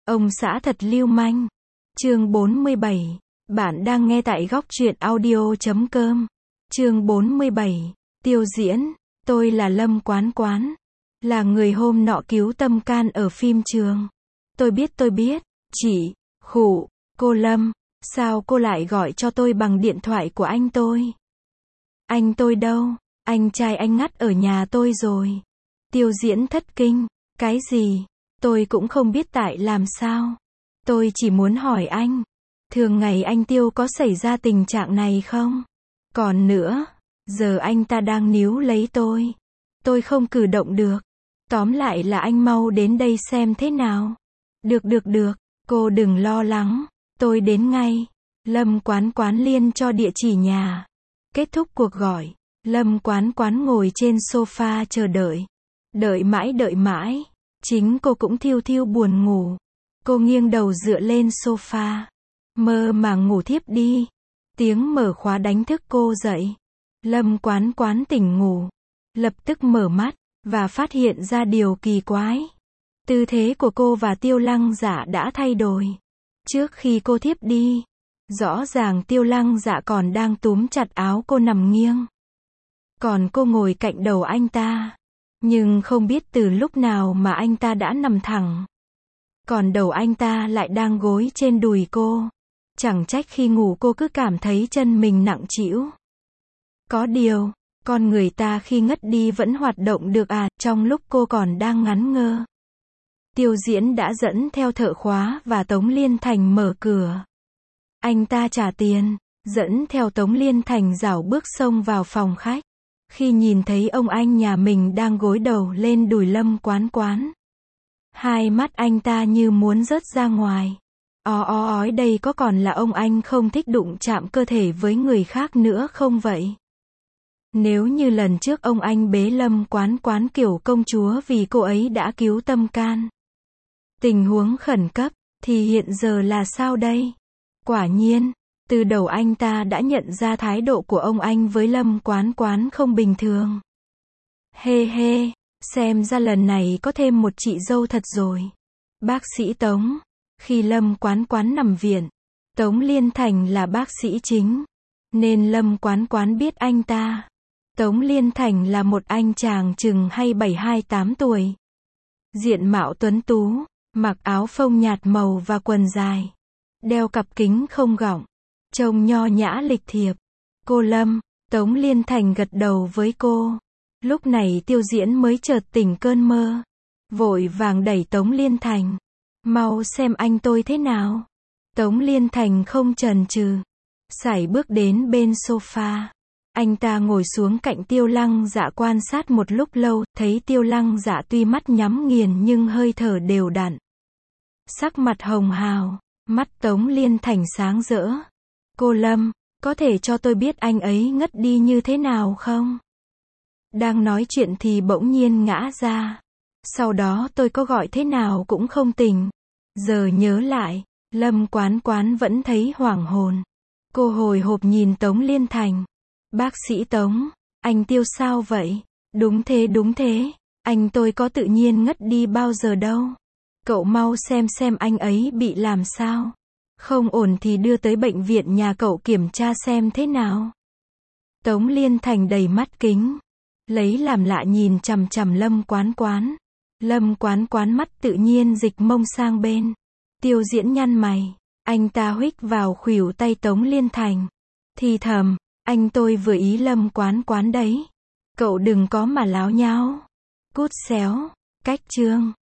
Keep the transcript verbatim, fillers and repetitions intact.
Ông xã thật lưu manh. Chương bốn mươi bảy. Bạn đang nghe tại góc truyện audio chấm com. Chương bốn mươi bảy. Tiêu diễn. Tôi là Lâm Quán Quán. Là người hôm nọ cứu Tâm Can ở phim trường. Tôi biết tôi biết. Chị. Khụ. Cô Lâm. Sao cô lại gọi cho tôi bằng điện thoại của anh tôi? Anh tôi đâu? Anh trai anh ngắt ở nhà tôi rồi. Tiêu diễn thất kinh. Cái gì? Tôi cũng không biết tại làm sao. Tôi chỉ muốn hỏi anh. Thường ngày anh Tiêu có xảy ra tình trạng này không? Còn nữa, giờ anh ta đang níu lấy tôi. Tôi không cử động được. Tóm lại là anh mau đến đây xem thế nào. Được được được, cô đừng lo lắng. Tôi đến ngay. Lâm Quán Quán liên cho địa chỉ nhà. Kết thúc cuộc gọi, Lâm Quán Quán ngồi trên sofa chờ đợi. Đợi mãi đợi mãi. Chính cô cũng thiêu thiêu buồn ngủ. Cô nghiêng đầu dựa lên sofa. Mơ màng ngủ thiếp đi. Tiếng mở khóa đánh thức cô dậy. Lâm Quán Quán tỉnh ngủ. Lập tức mở mắt, và phát hiện ra điều kỳ quái. Tư thế của cô và Tiêu Lăng Dạ đã thay đổi. Trước khi cô thiếp đi, rõ ràng Tiêu Lăng Dạ còn đang túm chặt áo cô nằm nghiêng. Còn cô ngồi cạnh đầu anh ta. Nhưng không biết từ lúc nào mà anh ta đã nằm thẳng. Còn đầu anh ta lại đang gối trên đùi cô. Chẳng trách khi ngủ cô cứ cảm thấy chân mình nặng trĩu. Có điều, con người ta khi ngất đi vẫn hoạt động được à, trong lúc cô còn đang ngắn ngơ. Tiêu diễn đã dẫn theo thợ khóa và Tống Liên Thành mở cửa. Anh ta trả tiền, dẫn theo Tống Liên Thành rảo bước xông vào phòng khách. Khi nhìn thấy ông anh nhà mình đang gối đầu lên đùi Lâm Quán Quán. Hai mắt anh ta như muốn rớt ra ngoài. Ó ó ói, đây có còn là ông anh không thích đụng chạm cơ thể với người khác nữa không vậy? Nếu như lần trước ông anh bế Lâm Quán Quán kiểu công chúa vì cô ấy đã cứu Tâm Can. Tình huống khẩn cấp, thì hiện giờ là sao đây? Quả nhiên, từ đầu anh ta đã nhận ra thái độ của ông anh với Lâm Quán Quán không bình thường. Hê hê, xem ra lần này có thêm một chị dâu thật rồi. Bác sĩ Tống. Khi Lâm Quán Quán nằm viện, Tống Liên Thành là bác sĩ chính. Nên Lâm Quán Quán biết anh ta. Tống Liên Thành là một anh chàng chừng hai bảy hai tám tuổi. Diện mạo tuấn tú, mặc áo phông nhạt màu và quần dài. Đeo cặp kính không gọng. Trông nho nhã lịch thiệp. Cô Lâm. Tống Liên Thành gật đầu với cô. Lúc này Tiêu diễn mới chợt tỉnh cơn mơ. Vội vàng đẩy Tống Liên Thành. Mau xem anh tôi thế nào. Tống Liên Thành không chần chừ. Sải bước đến bên sofa. Anh ta ngồi xuống cạnh Tiêu Lăng Dạ quan sát một lúc lâu. Thấy Tiêu Lăng Dạ tuy mắt nhắm nghiền nhưng hơi thở đều đặn. Sắc mặt hồng hào. Mắt Tống Liên Thành sáng rỡ. Cô Lâm, có thể cho tôi biết anh ấy ngất đi như thế nào không? Đang nói chuyện thì bỗng nhiên ngã ra. Sau đó tôi có gọi thế nào cũng không tỉnh. Giờ nhớ lại, Lâm Quán Quán vẫn thấy hoảng hồn. Cô hồi hộp nhìn Tống Liên Thành. Bác sĩ Tống, anh Tiêu sao vậy? Đúng thế đúng thế, anh tôi có tự nhiên ngất đi bao giờ đâu. Cậu mau xem xem anh ấy bị làm sao. Không ổn thì đưa tới bệnh viện nhà cậu kiểm tra xem thế nào. Tống Liên Thành đầy mắt kính. Lấy làm lạ nhìn chằm chằm Lâm Quán Quán. Lâm Quán Quán mắt tự nhiên dịch mông sang bên. Tiêu diễn nhăn mày. Anh ta huých vào khuỷu tay Tống Liên Thành. Thì thầm, anh tôi vừa ý Lâm Quán Quán đấy. Cậu đừng có mà láo nháo. Cút xéo. Cách chương.